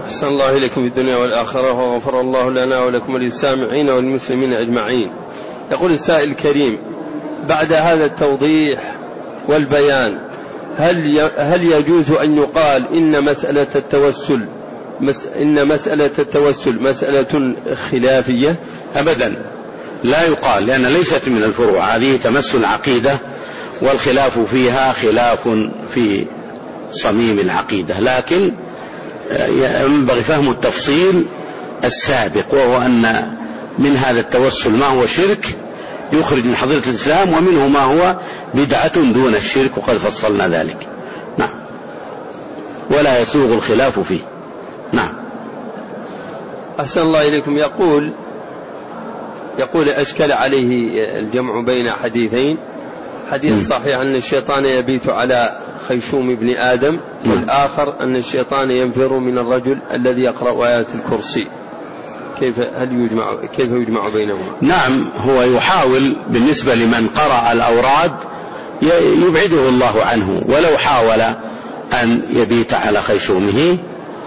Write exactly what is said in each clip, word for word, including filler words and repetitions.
أحسن الله إليكم في الدنيا والآخرة وغفر الله لنا ولكم وللسامعين والمسلمين أجمعين. يقول السائل الكريم: بعد هذا التوضيح والبيان هل هل يجوز أن يقال إن مسألة التوسل مس إن مسألة التوسل مسألة خلافية؟ أبدا لا يقال، لأن ليست من الفروع، هذه تمس العقيدة والخلاف فيها خلاف في صميم العقيدة، لكن ينبغي فهم التفصيل السابق، وهو أن من هذا التوسل ما هو شرك يخرج من حظيرة الإسلام، ومنه ما هو بدعة دون الشرك، وقد فصلنا ذلك. نعم، ولا يسوغ الخلاف فيه. نعم. أحسن الله إليكم. يقول يقول أشكل عليه الجمع بين حديثين: حديث صحيح أن الشيطان يبيت على خيشوم ابن آدم، والآخر أن الشيطان ينفر من الرجل الذي يقرأ آيات الكرسي. كيف هل يجمع كيف يجمع بينهما؟ نعم، هو يحاول بالنسبة لمن قرأ الأوراد يبعده الله عنه، ولو حاول أن يبيت على خيشومه.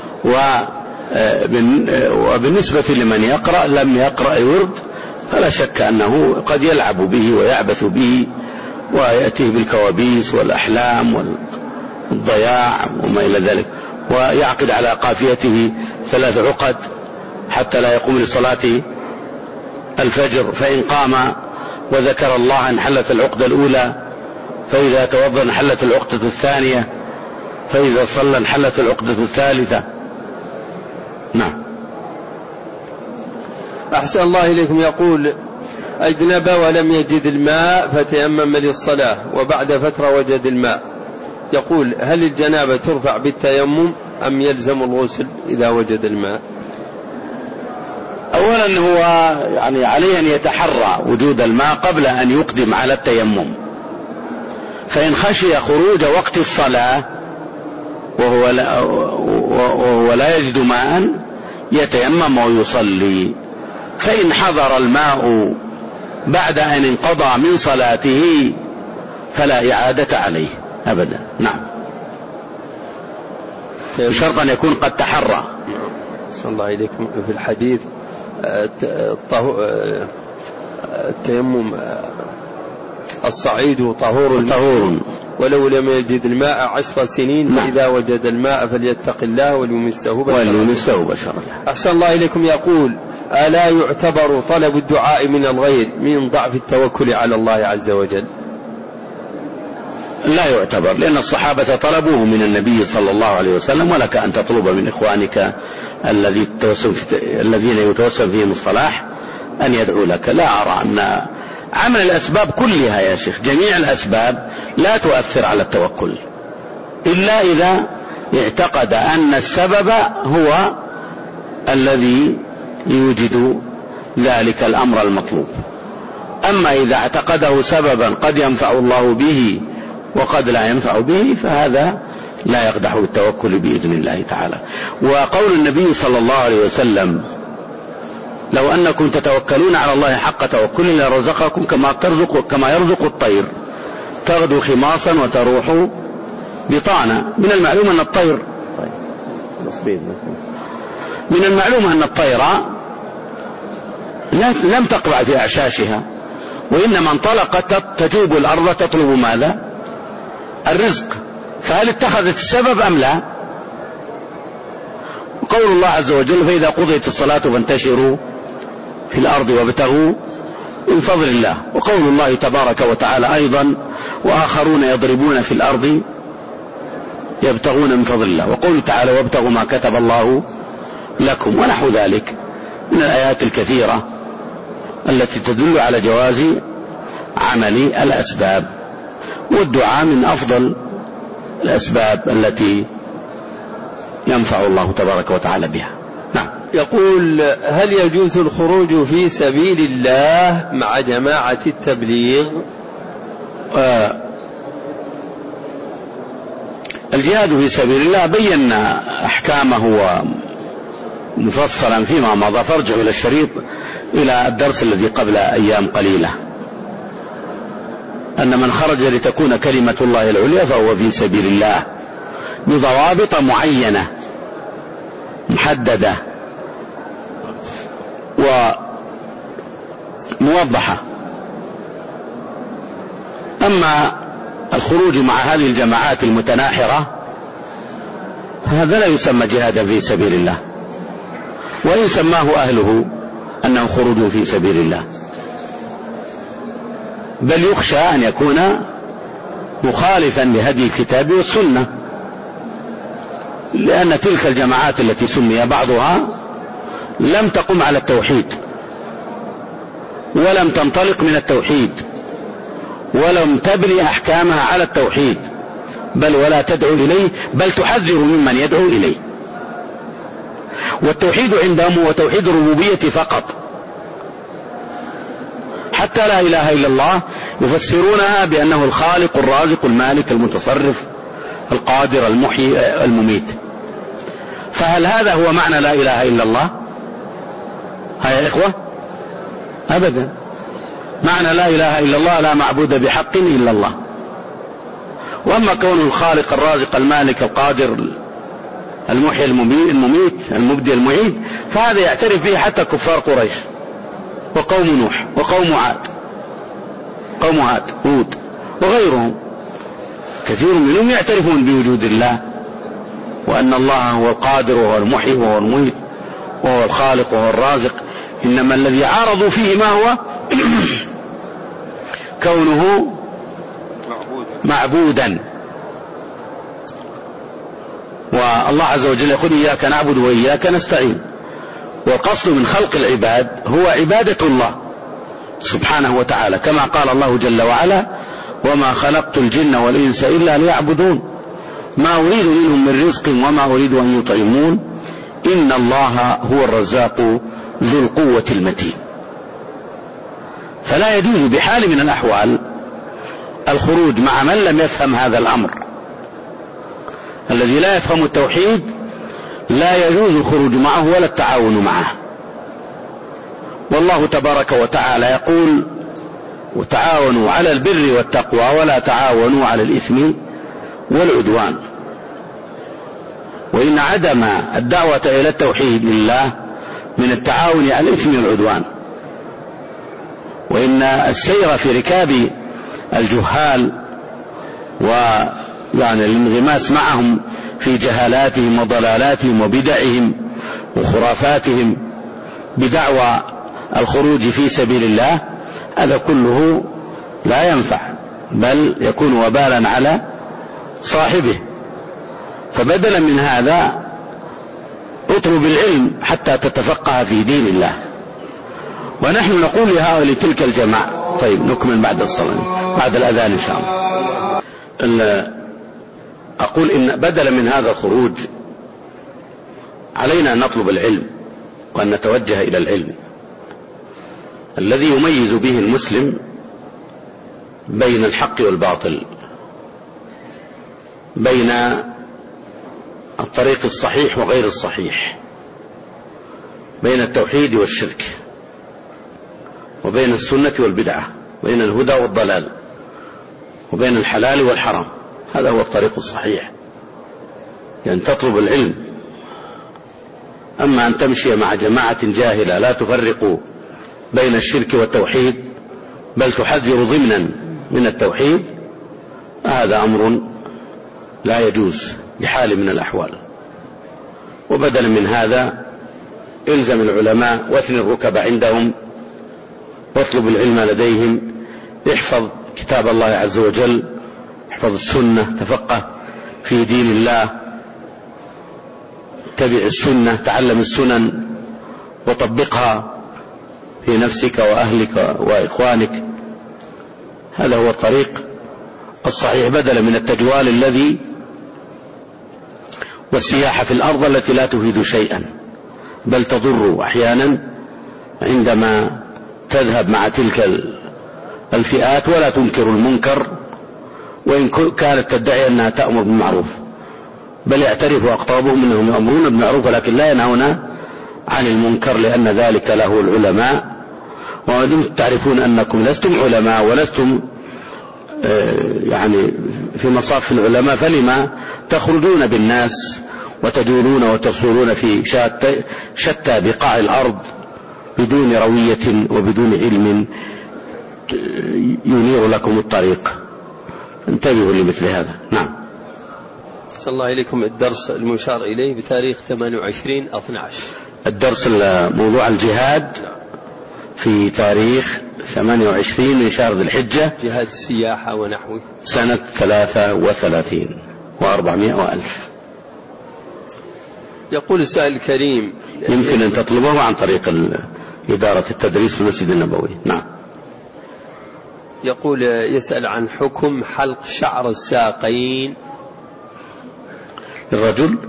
وبالنسبة لمن يقرأ لم يقرأ ورد فلا شك أنه قد يلعب به ويعبث به ويأتيه بالكوابيس والأحلام والضياع وما إلى ذلك، ويعقد على قافيته ثلاث عقد حتى لا يقوم لصلاة الفجر، فإن قام وذكر الله انحلت العقدة الأولى، فإذا توضأ انحلت العقدة الثانية، فإذا صلى انحلت العقدة الثالثة. نعم. أحسن الله إليكم. يقول: أجنب ولم يجد الماء فتيمم للصلاة، وبعد فترة وجد الماء. يقول: هل الجنابة ترفع بالتيمم أم يلزم الغسل إذا وجد الماء؟ أولا هو يعني عليه أن يتحرى وجود الماء قبل أن يقدم على التيمم، فإن خشي خروج وقت الصلاة وهو لا, وهو لا يجد ماء يتيمم ويصلي، فإن حضر الماء بعد أن انقضى من صلاته فلا إعادة عليه أبدا. نعم، بشرط أن يكون قد تحرى. صلى الله عليكم. في الحديث التيمم الصعيد طهور طهور ولو لم يجد الماء عشر سنين، فإذا وجد الماء فليتق الله وليمسه بشرا. أحسن الله إليكم. يقول: ألا يعتبر طلب الدعاء من الغير من ضعف التوكل على الله عز وجل؟ لا يعتبر، لأن الصحابة طلبوه من النبي صلى الله عليه وسلم، ولك أن تطلب من إخوانك الذين يتوسل فيهم الصلاح أن يدعو لك. لا أرى أن عمل الأسباب كلها يا شيخ، جميع الأسباب لا تؤثر على التوكل إلا إذا اعتقد أن السبب هو الذي يوجد ذلك الأمر المطلوب. أما إذا اعتقده سببا قد ينفع الله به وقد لا ينفع به فهذا لا يقدح التوكل بإذن الله تعالى. وقول النبي صلى الله عليه وسلم: لو أنكم تتوكلون على الله حق توكله لرزقكم كما ترزق كما يرزق الطير تغدو خماصا وتروح بطانا. من المعلوم أن الطير من المعلوم أن الطير لم تقبع في أعشاشها، وإنما انطلقت تجوب الأرض تطلب ماذا؟ الرزق. فهل اتخذت السبب أم لا؟ قول الله عز وجل: فإذا قضيت الصلاة فانتشروا في الأرض وابتغوا من فضل الله. وقول الله تبارك وتعالى أيضا: وآخرون يضربون في الأرض يبتغون من فضل الله. وقول تعالى: وابتغوا ما كتب الله لكم، ونحو ذلك من الآيات الكثيرة التي تدل على جواز عمل الأسباب. والدعاء من أفضل الأسباب التي ينفع الله تبارك وتعالى بها. نعم. يقول: هل يجوز الخروج في سبيل الله مع جماعة التبليغ؟ آه الجهاد في سبيل الله بينا أحكامه مفصلا فيما مضى، فارجعوا إلى الشريط إلى الدرس الذي قبل أيام قليلة، أن من خرج لتكون كلمة الله العليا فهو في سبيل الله بضوابط معينة محددة وموضحة. أما الخروج مع هذه الجماعات المتناحرة هذا لا يسمى جهادا في سبيل الله، وإن سماه أهله أنه خروج في سبيل الله، بل يخشى أن يكون مخالفا لهدي الكتاب والسنة، لأن تلك الجماعات التي سمي بعضها لم تقم على التوحيد، ولم تنطلق من التوحيد، ولم تبني أحكامها على التوحيد، بل ولا تدعو إليه، بل تحذر ممن يدعو إليه. والتوحيد عندهم هو توحيد الربوبية فقط، حتى لا إله إلا الله يفسرونها بأنه الخالق الرازق المالك المتصرف القادر المحيي المميت. فهل هذا هو معنى لا إله إلا الله؟ ها يا إخوة؟ أبدا. معنى لا إله إلا الله لا معبود بحق إلا الله. وأما كونه الخالق الرازق المالك القادر المحيي المميت المبدي المعيد فهذا يعترف به حتى كفار قريش وقوم نوح وقوم عاد قوم عاد هود وغيرهم، كثير منهم يعترفون بوجود الله، وأن الله هو القادر وهو المحيي وهو المميت وهو الخالق وهو الرازق. إنما الذي عارضوا فيه ما هو كونه معبودا. والله عز وجل يقول إياك نعبد وإياك نستعين، والقصد من خلق العباد هو عبادة الله سبحانه وتعالى، كما قال الله جل وعلا وما خلقت الجن والإنس إلا ليعبدون ما أريد منهم من رزق وما أريد أن يطعمون إن الله هو الرزاق ذو القوة المتين. فلا يجوز بحال من الأحوال الخروج مع من لم يفهم هذا الأمر. الذي لا يفهم التوحيد لا يجوز الخروج معه ولا التعاون معه. والله تبارك وتعالى يقول وتعاونوا على البر والتقوى ولا تعاونوا على الإثم والعدوان. وإن عدم الدعوة إلى التوحيد لله من التعاون على الإثم والعدوان، وإن السير في ركاب الجهال ويعني الانغماس معهم في جهالاتهم وضلالاتهم وبدعهم وخرافاتهم بدعوى الخروج في سبيل الله هذا كله لا ينفع، بل يكون وبالا على صاحبه. فبدلا من هذا اطلب العلم حتى تتفقه في دين الله. ونحن نقول لهؤلاء تلك الجماعة. طيب نكمل بعد الصلاة بعد الأذان إن شاء الله. أقول إن بدلا من هذا الخروج علينا أن نطلب العلم وأن نتوجه إلى العلم الذي يميز به المسلم بين الحق والباطل، بين الطريق الصحيح وغير الصحيح، بين التوحيد والشرك، وبين السنة والبدعة، بين الهدى والضلال، وبين الحلال والحرام. هذا هو الطريق الصحيح، يعني تطلب العلم. أما أن تمشي مع جماعة جاهلة لا تفرق بين الشرك والتوحيد بل تحذر ضمنا من التوحيد، هذا أمر لا يجوز بحال من الأحوال. وبدلا من هذا الزم العلماء واثني الركب عندهم واطلب العلم لديهم، احفظ كتاب الله عز وجل، احفظ السنة، تفقه في دين الله، اتبع السنة، تعلم السنن وطبقها في نفسك وأهلك وإخوانك. هذا هو الطريق الصحيح، بدلا من التجوال الذي والسياحة في الأرض التي لا تفيد شيئا بل تضر أحيانا عندما تذهب مع تلك الفئات ولا تنكر المنكر وإن كانت تدعي أنها تأمر بالمعروف، بل يعترف أقطابهم أنهم يأمرون بالمعروف ولكن لا ينهون عن المنكر، لأن ذلك له العلماء. وأنتم تعرفون أنكم لستم علماء ولستم يعني في مصاف العلماء، فلما تخرجون بالناس وتجولون وتصولون في شتى, شتى بقاع الأرض بدون روية وبدون علم ينير لكم الطريق. انتبهوا لمثل هذا. نعم. صلى الله إليكم. الدرس المشار إليه بتاريخ ثمانية وعشرين اثنا عشر، الدرس موضوع الجهاد في تاريخ ثمانية وعشرين من شهر ذي الحجة، جهاد السياحة ونحوه، سنة ثلاثة وثلاثين وأربعمائة وألف. يقول السائل الكريم، يمكن أن تطلبه عن طريق إدارة التدريس في المسجد النبوي. نعم. يقول يسأل عن حكم حلق شعر الساقين للرجل.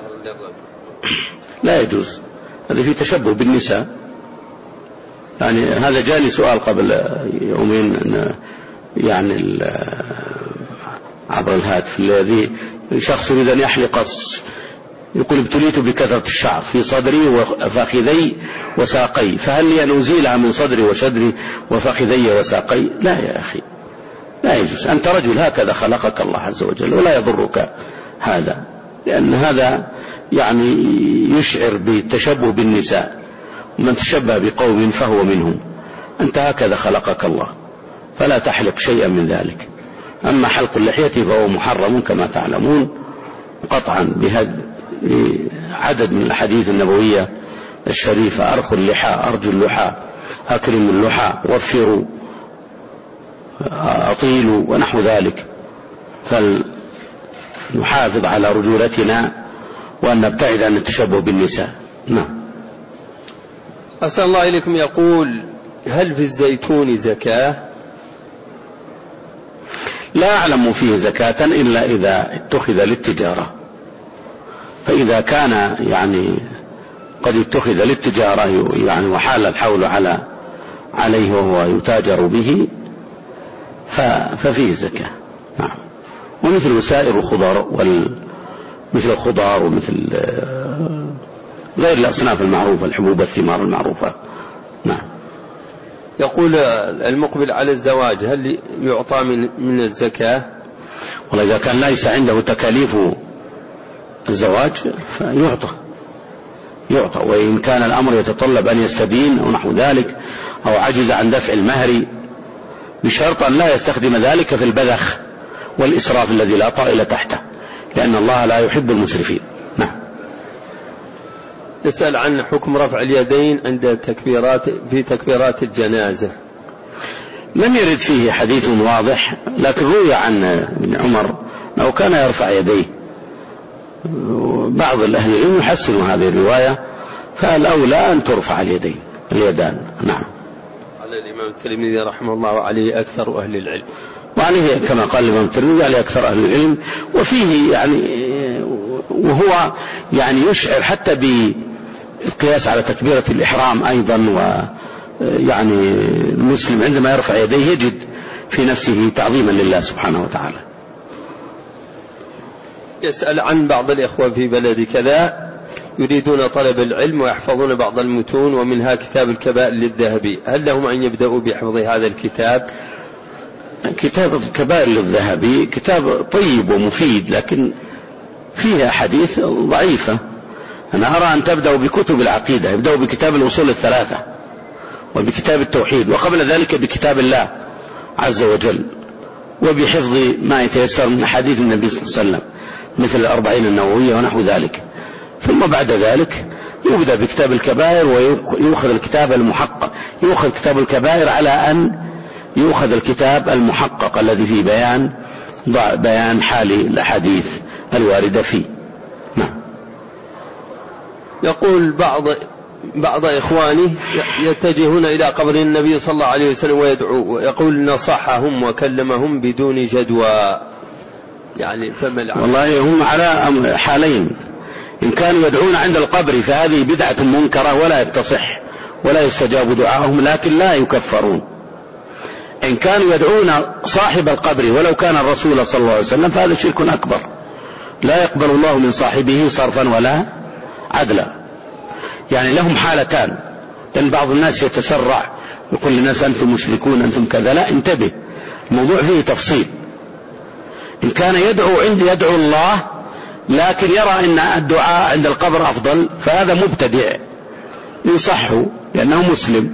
لا يجوز، هذا في تشبه بالنساء. يعني هذا جاني سؤال قبل يومين يعني عبر الهاتف، الذي شخص يريد أن يحلق، يقول ابتليت بكثرة الشعر في صدري وفخذي وساقي، فهل لي أن أزيلها من صدري وشدري وفخذي وساقي؟ لا يا أخي، لا يجوز. أنت رجل، هكذا خلقك الله عز وجل، ولا يضرك هذا، لأن هذا يعني يشعر بالتشبه بالنساء، من تشبه بقوم فهو منهم. أنت هكذا خلقك الله، فلا تحلق شيئا من ذلك. أما حلق اللحية فهو محرم كما تعلمون قطعا بعدد من الحديث النبوية الشريفة: أرخوا اللحى، أرجوا اللحى، أكرموا اللحى، وفروا، أطيلوا، ونحو ذلك. فلنحافظ على رجولتنا وأن نبتعد عن التشبه بالنساء. نعم. أسأل الله إليكم. يقول: هل في الزيتون زكاة؟ لا أعلم فيه زكاة إلا إذا اتخذ للتجارة، فإذا كان يعني قد اتخذ للتجارة يعني وحال الحول على عليه وهو يتاجر به ففيه زكاة. نعم. ومثل سائر الخضار وال مثل الخضار ومثل غير الأصناف المعروفة، الحبوب الثمار المعروفة. نعم. يقول: المقبل على الزواج هل يعطى من من الزكاة؟ والله إذا كان ليس عنده تكاليف الزواج فيعطى يعطى وإن كان الأمر يتطلب أن يستدين أو نحو ذلك، أو عجز عن دفع المهر، بشرط أن لا يستخدم ذلك في البذخ والإسراف الذي لا طائل تحته، لأن الله لا يحب المسرفين. نعم. يسأل عن حكم رفع اليدين عند تكبيرات في تكبيرات الجنازة. لم يرد فيه حديث واضح، لكن روي عن ابن عمر أنه كان يرفع يديه. بعض الأهل العلم يحسنوا هذه الرواية، فالأولى أن ترفع اليدين اليدان. نعم. على الإمام الترمذي رحمه الله عليه أكثر أهل العلم، وعليه كما قال الإمام الترمذي عليه أكثر أهل العلم. وفيه يعني وهو يعني يشعر حتى بالقياس على تكبيرة الإحرام أيضا، ويعني المسلم عندما يرفع يديه يجد في نفسه تعظيما لله سبحانه وتعالى. يسأل عن بعض الإخوة في بلد كذا يريدون طلب العلم ويحفظون بعض المتون ومنها كتاب الكبائر للذهبي، هل لهم أن يبدأوا بحفظ هذا الكتاب؟ كتاب الكبائر للذهبي كتاب طيب ومفيد، لكن فيها حديث ضعيفة. أنا أرى أن تبدأوا بكتب العقيدة، يبدأوا بكتاب الأصول الثلاثة وبكتاب التوحيد، وقبل ذلك بكتاب الله عز وجل، وبحفظ ما يتيسر من حديث النبي صلى الله عليه وسلم مثل الأربعين النووية ونحو ذلك. ثم بعد ذلك يبدأ بكتاب الكبائر ويؤخذ الكتاب المحقق، يؤخذ كتاب الكبائر على أن يؤخذ الكتاب المحقق الذي فيه بيان بيان حال الأحاديث الواردة فيه. نعم. يقول بعض بعض إخواني يتجهون إلى قبر النبي صلى الله عليه وسلم ويدعو، ويقول نصحهم وكلمهم بدون جدوى، يعني فما العمل؟ والله هم على حالين: إن كانوا يدعون عند القبر فهذه بدعة منكرة ولا يتصح ولا يستجاب دعاءهم، لكن لا يكفرون. إن كانوا يدعون صاحب القبر ولو كان الرسول صلى الله عليه وسلم فهذا شرك أكبر، لا يقبل الله من صاحبه صرفا ولا عدلا. يعني لهم حالتان، لأن بعض الناس يتسرع يقول للناس أنتم مشركون أنتم كذا. لا، انتبه، الموضوع فيه تفصيل. إن كان يدعو عند يدعو الله لكن يرى أن الدعاء عند القبر أفضل، فهذا مبتدع يصحه لأنه مسلم،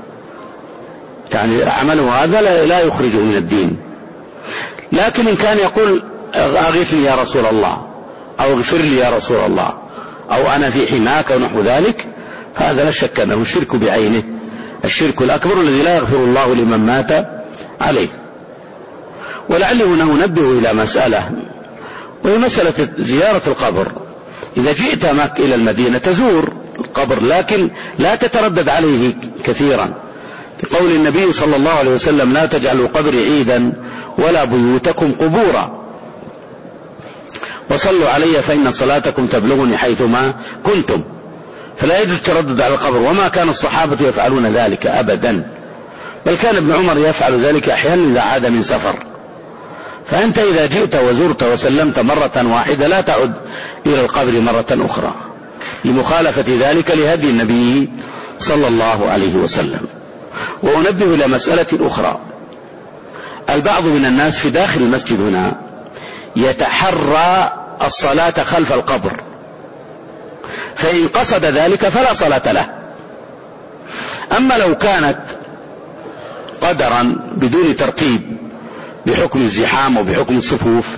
يعني عمله هذا لا يخرجه من الدين. لكن إن كان يقول أغثني يا رسول الله أو اغفر لي يا رسول الله أو أنا في حماك أو نحو ذلك، فهذا لا شك أنه الشرك بعينه، الشرك الأكبر الذي لا يغفر الله لمن مات عليه. ولعلي هنا أنبه إلى مسألة، وهي مسألة زيارة القبر. إذا جئت معك إلى المدينة تزور القبر، لكن لا تتردد عليه كثيرا، لقول النبي صلى الله عليه وسلم: لا تجعلوا قبري عيدا ولا بيوتكم قبورا، وصلوا علي فإن صلاتكم تبلغني حيثما كنتم. فلا يجوز التردد على القبر، وما كان الصحابة يفعلون ذلك أبدا، بل كان ابن عمر يفعل ذلك أحيانا إذا عاد من سفر. فأنت إذا جئت وزرت وسلمت مرة واحدة لا تعد إلى القبر مرة أخرى، لمخالفة ذلك لهدي النبي صلى الله عليه وسلم. وأنبه إلى مسألة أخرى: البعض من الناس في داخل المسجد هنا يتحرى الصلاة خلف القبر، فإن قصد ذلك فلا صلاة له. أما لو كانت قدرا بدون ترتيب بحكم الزحام وبحكم الصفوف،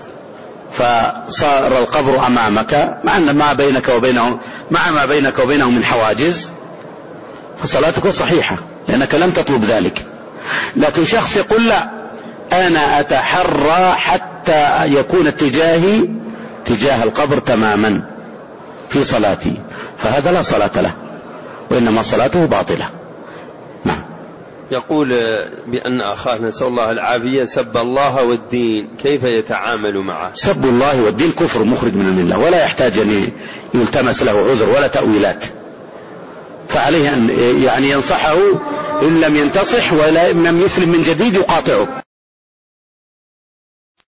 فصار القبر أمامك مع أن ما بينك وبينه مع ما بينك وبينه من حواجز، فصلاتك صحيحة لأنك لم تطلب ذلك. لكن شخص يقول: لا، أنا أتحرى حتى يكون اتجاهي تجاه القبر تماما في صلاتي، فهذا لا صلاة له، وإنما صلاته باطلة. نعم. يقول بأن أخاه نسأل الله العافية سب الله والدين، كيف يتعامل معه؟ سب الله والدين كفر مخرج من الملة، ولا يحتاج أن يلتمس له عذر ولا تأويلات، فعليه أن يعني ينصحه إن لم ينتصح ولا إن لم يسلم من جديد يقاطعه.